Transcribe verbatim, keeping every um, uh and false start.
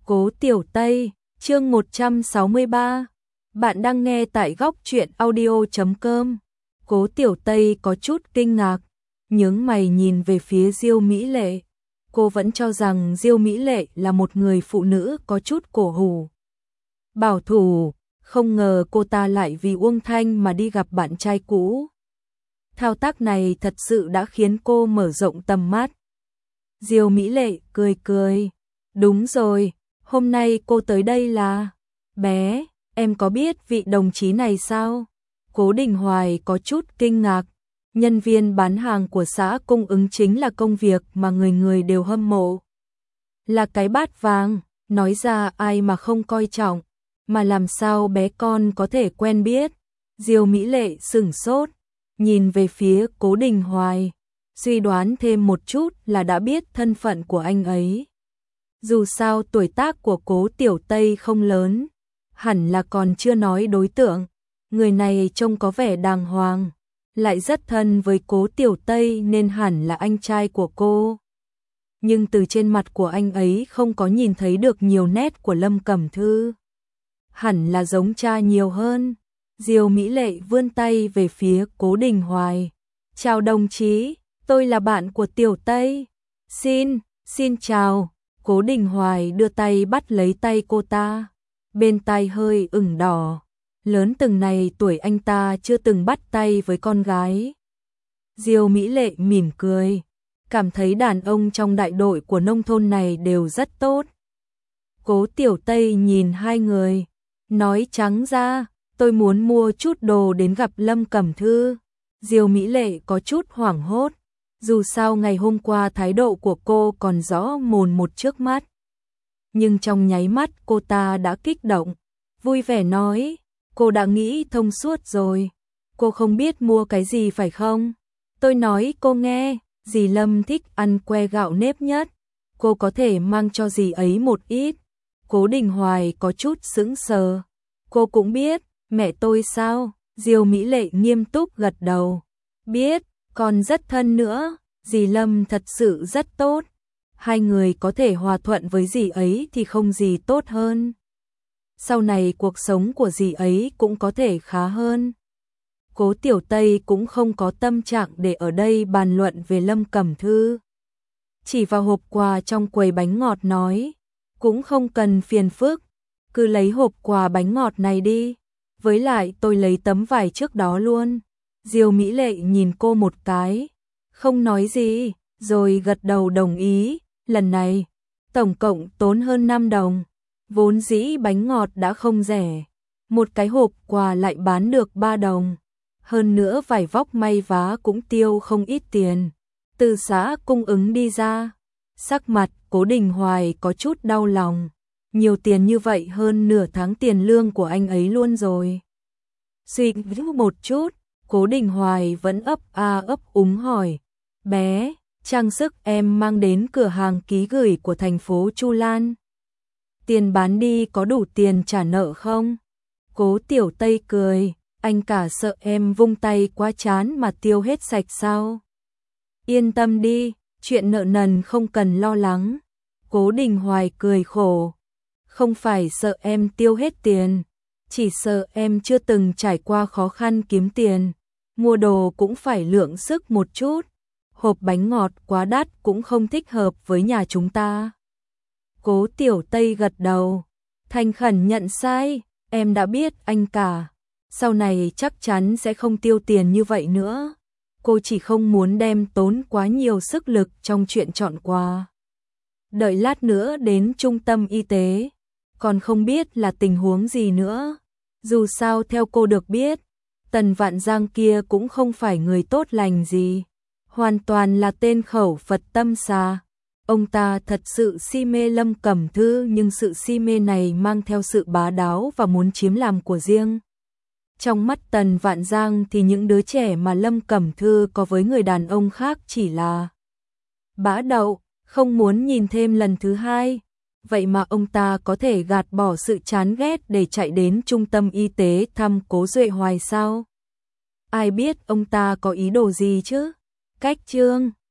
Cố Tiểu Tây, chương một trăm sáu mươi ba. Bạn đang nghe tại góc truyện audio chấm com. Cố Tiểu Tây có chút kinh ngạc, nhướng mày nhìn về phía Diêu Mỹ Lệ. Cô vẫn cho rằng Diêu Mỹ Lệ là một người phụ nữ có chút cổ hủ, bảo thủ, không ngờ cô ta lại vì Uông Thanh mà đi gặp bạn trai cũ. Thao tác này thật sự đã khiến cô mở rộng tầm mắt. Diêu Mỹ Lệ cười cười, đúng rồi, hôm nay cô tới đây là... Bé, em có biết vị đồng chí này sao? Cố Đình Hoài có chút kinh ngạc. Nhân viên bán hàng của xã cung ứng chính là công việc mà người người đều hâm mộ. Là cái bát vàng, nói ra ai mà không coi trọng, mà làm sao bé con có thể quen biết. Diêu Mỹ Lệ sửng sốt, nhìn về phía Cố Đình Hoài, suy đoán thêm một chút là đã biết thân phận của anh ấy. Dù sao tuổi tác của Cố Tiểu Tây không lớn, hẳn là còn chưa nói đối tượng. Người này trông có vẻ đàng hoàng, lại rất thân với Cố Tiểu Tây nên hẳn là anh trai của cô. Nhưng từ trên mặt của anh ấy không có nhìn thấy được nhiều nét của Lâm Cẩm Thư. Hẳn là giống cha nhiều hơn. Diêu Mỹ Lệ vươn tay về phía Cố Đình Hoài. Chào đồng chí, tôi là bạn của Tiểu Tây. Xin, xin chào. Cố Đình Hoài đưa tay bắt lấy tay cô ta. Bên tai hơi ửng đỏ. Lớn từng này tuổi anh ta chưa từng bắt tay với con gái. Diêu Mỹ Lệ mỉm cười, cảm thấy đàn ông trong đại đội của nông thôn này đều rất tốt. Cố Tiểu Tây nhìn hai người, nói trắng ra, tôi muốn mua chút đồ đến gặp Lâm Cẩm Thư. Diêu Mỹ Lệ có chút hoảng hốt, dù sao ngày hôm qua thái độ của cô còn rõ mồn một trước mắt. Nhưng trong nháy mắt cô ta đã kích động, vui vẻ nói, cô đã nghĩ thông suốt rồi. Cô không biết mua cái gì phải không? Tôi nói cô nghe, dì Lâm thích ăn que gạo nếp nhất. Cô có thể mang cho dì ấy một ít. Cố Đình Hoài có chút sững sờ. Cô cũng biết, mẹ tôi sao? Diêu Mỹ Lệ nghiêm túc gật đầu. Biết, còn rất thân nữa. Dì Lâm thật sự rất tốt. Hai người có thể hòa thuận với dì ấy thì không gì tốt hơn. Sau này cuộc sống của dì ấy cũng có thể khá hơn. Cố Tiểu Tây cũng không có tâm trạng để ở đây bàn luận về Lâm Cẩm Thư. Chỉ vào hộp quà trong quầy bánh ngọt nói, cũng không cần phiền phức, cứ lấy hộp quà bánh ngọt này đi, với lại tôi lấy tấm vải trước đó luôn. Diêu Mỹ Lệ nhìn cô một cái, không nói gì, rồi gật đầu đồng ý, lần này, tổng cộng tốn hơn năm đồng. Vốn dĩ bánh ngọt đã không rẻ, một cái hộp quà lại bán được ba đồng. Hơn nữa vải vóc may vá cũng tiêu không ít tiền. Từ xã cung ứng đi ra, sắc mặt Cố Đình Hoài có chút đau lòng. Nhiều tiền như vậy hơn nửa tháng tiền lương của anh ấy luôn rồi. Suy nghĩ một chút, Cố Đình Hoài vẫn ấp a ấp úng hỏi, bé, trang sức em mang đến cửa hàng ký gửi của thành phố Chu Lan. Tiền bán đi có đủ tiền trả nợ không? Cố Tiểu Tây cười, anh cả sợ em vung tay quá chán mà tiêu hết sạch sao? Yên tâm đi, chuyện nợ nần không cần lo lắng. Cố Đình Hoài cười khổ, không phải sợ em tiêu hết tiền, chỉ sợ em chưa từng trải qua khó khăn kiếm tiền, mua đồ cũng phải lượng sức một chút. Hộp bánh ngọt quá đắt cũng không thích hợp với nhà chúng ta. Cố Tiểu Tây gật đầu, thành khẩn nhận sai, em đã biết anh cả, sau này chắc chắn sẽ không tiêu tiền như vậy nữa. Cô chỉ không muốn đem tốn quá nhiều sức lực trong chuyện chọn quà. Đợi lát nữa đến trung tâm y tế, còn không biết là tình huống gì nữa. Dù sao theo cô được biết, Tần Vạn Giang kia cũng không phải người tốt lành gì, hoàn toàn là tên khẩu Phật tâm xà. Ông ta thật sự si mê Lâm Cẩm Thư, nhưng sự si mê này mang theo sự bá đạo và muốn chiếm làm của riêng. Trong mắt Tần Vạn Giang thì những đứa trẻ mà Lâm Cẩm Thư có với người đàn ông khác chỉ là bã đậu, không muốn nhìn thêm lần thứ hai. Vậy mà ông ta có thể gạt bỏ sự chán ghét để chạy đến trung tâm y tế thăm Cố Duệ Hoài sao? Ai biết ông ta có ý đồ gì chứ? Cách chương